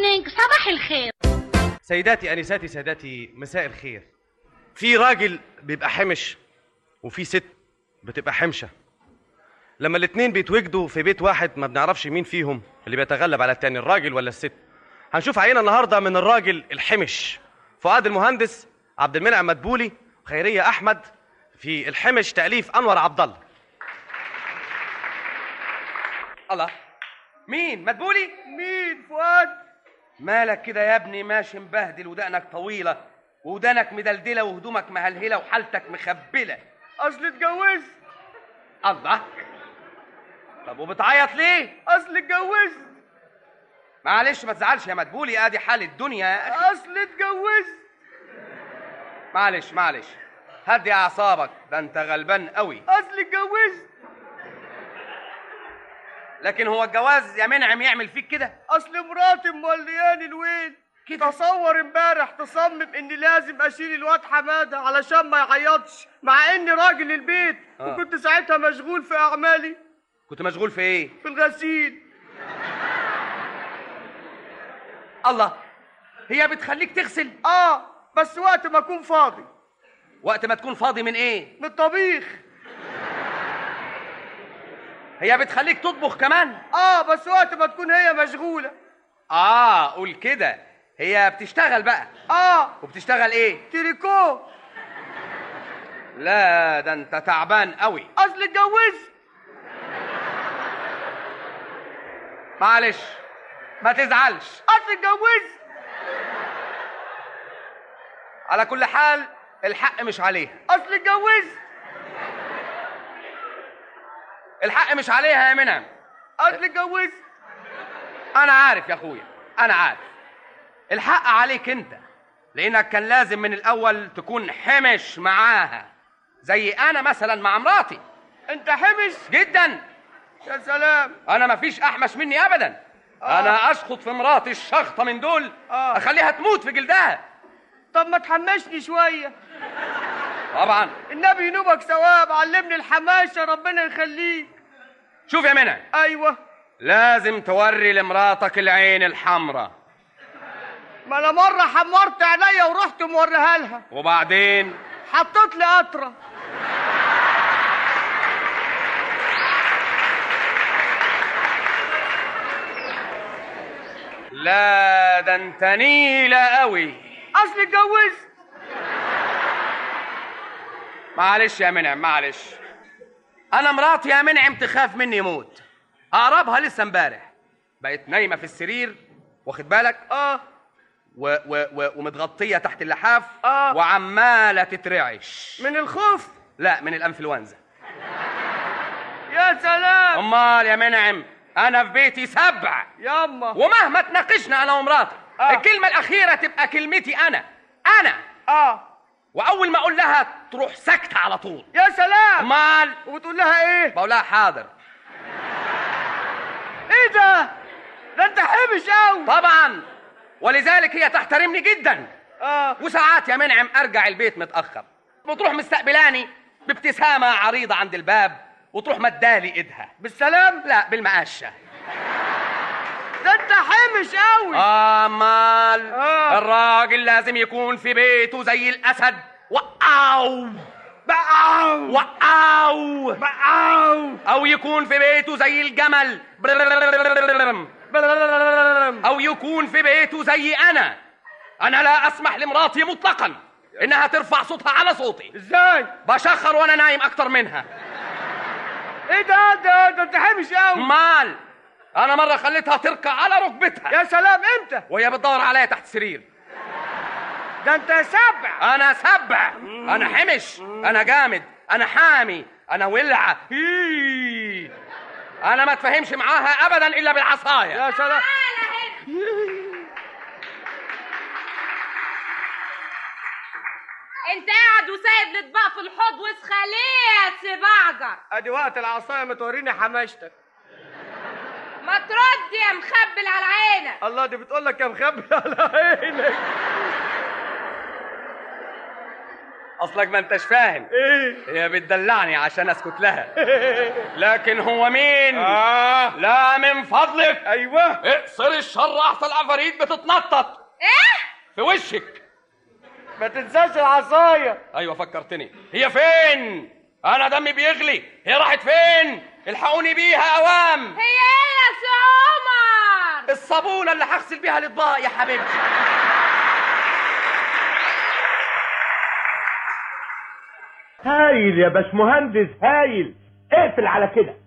مورنينج، صباح الخير. سيداتي انساتي سادتي، مساء الخير. في راجل بيبقى حمش وفي ست بتبقى حمشه. لما الاتنين بيتوجدوا في بيت واحد ما بنعرفش مين فيهم اللي بيتغلب على التاني، الراجل ولا الست. هنشوف عينة النهارده من الراجل الحمش فؤاد المهندس، عبد المنعم مدبولي، خيرية احمد. في الحمش تأليف انور عبد الله. الله، مين مدبولي؟ مين فؤاد؟ مالك كده يا ابني ماشي مبهدل ودقنك طويلة ودانك مدلدلة وهدومك مهلهلة وحالتك مخبلة؟ اصل اتجوزت. الله، طب وبتعيط ليه؟ اصل اتجوزت. معلش ما تزعلش يا مدبولي، ادي حال الدنيا يا اخي. اصل اتجوزت. معلش هدي اعصابك، ده انت غلبان قوي. اصل اتجوزت. لكن هو الجواز يا منعم يعمل فيك كده؟ اصل مراتي مولياني الويل كده. تصور امبارح تصمم اني لازم اشيل الواد حماده علشان ما يعيطش، مع اني راجل البيت. وكنت ساعتها مشغول في اعمالي. كنت مشغول في ايه؟ في الغسيل. الله، هي بتخليك تغسل؟ بس وقت ما اكون فاضي. وقت ما تكون فاضي من ايه؟ من الطبيخ. هي بتخليك تطبخ كمان؟ بس وقت ما تكون هي مشغولة. قول كده. هي بتشتغل بقى؟ وبتشتغل ايه؟ تريكو. لا ده انت تعبان قوي. اصل اتجوزت. معلش ما تزعلش. اصل اتجوزت. على كل حال الحق مش عليها. اصل اتجوزت. الحق مش عليها يا منعم. اصل اتجوزت. انا عارف يا اخويا، انا عارف. الحق عليك انت، لانك كان لازم من الاول تكون حمش معاها زي انا مثلا مع مراتي. انت حمش جدا. يا سلام. انا مفيش احمش مني ابدا. انا اشخط في مراتي الشخطه من دول اخليها تموت في جلدها. طب ما تحمشني شويه. طبعا. النبي ينوبك ثواب، علمني الحماشه ربنا يخليك. شوف يا منى. ايوه. لازم توري لمراتك العين الحمراء. ما انا مره حمرت عينيا ورحت موريها لها. وبعدين حطت لي قطره. لا ده انت نيله قوي. اصل اتجوزت. معلش يا منعم معلش. انا مراتي يا منعم تخاف مني موت. اقربها لسه امبارح بقت نايمه في السرير، واخد بالك؟ ومتغطيه تحت اللحاف. وعماله تترعش. من الخوف؟ لا، من الانفلونزا. يا سلام. امال يا منعم انا في بيتي 7 ياما، ومهما تناقشنا انا ومراتي الكلمه الاخيره تبقى كلمتي انا. واول ما اقول لها تروح ساكته على طول. يا سلام. امال وبتقول لها ايه؟ بقول لها حاضر. ايه ده انت حمش قوي. طبعا، ولذلك هي تحترمني جدا. وساعات يا منعم ارجع البيت متاخر وتروح مستقبلاني بابتسامه عريضه عند الباب وتروح مدالي ايدها. بالسلام؟ لا، بالمقشه. ده انت حمش قوي. امال الراجل لازم يكون في بيته زي الاسد. وقاو بقاو وقاو بقاو. او يكون في بيته زي الجمل. او يكون في بيته زي انا لا اسمح لمراتي مطلقا انها ترفع صوتها على صوتي. ازاي؟ بشخر وانا نايم اكتر منها. ايه ده انت حمش قوي. مال انا مره خليتها تركع على ركبتها. يا سلام. امتى؟ وهي بتدور عليا تحت السرير. ده انت 7. انا 7. انا حمش. انا جامد. انا حامي. انا ولعه. انا ما اتفاهمش معاها ابدا الا بالعصايه. يا سلام. انت قاعد وسايب الاطباق في الحوض وسخه ليه يا سبعجر؟ ادي وقت العصايه ما توريني حماشتك. ما ترد يا مخبل على عينك. الله، دي بتقول لك يا مخبل على عينك. اصلك ما انتش فاهم. ايه؟ هي بتدلعني عشان اسكت لها. لكن هو مين؟ لا من فضلك. ايوه. اقصر الشر احسن العفاريت بتتنطط ايه في وشك. ما تنساش العصايه. ايوه فكرتني. هي فين؟ انا دمي بيغلي. هي راحت فين؟ الحقوني بيها اوام. هي ايه يا سي عمر؟ الصابونه اللي هغسل بيها الاطباق يا حبيبتي. هايل يا باشمهندس هايل. اقفل على كده.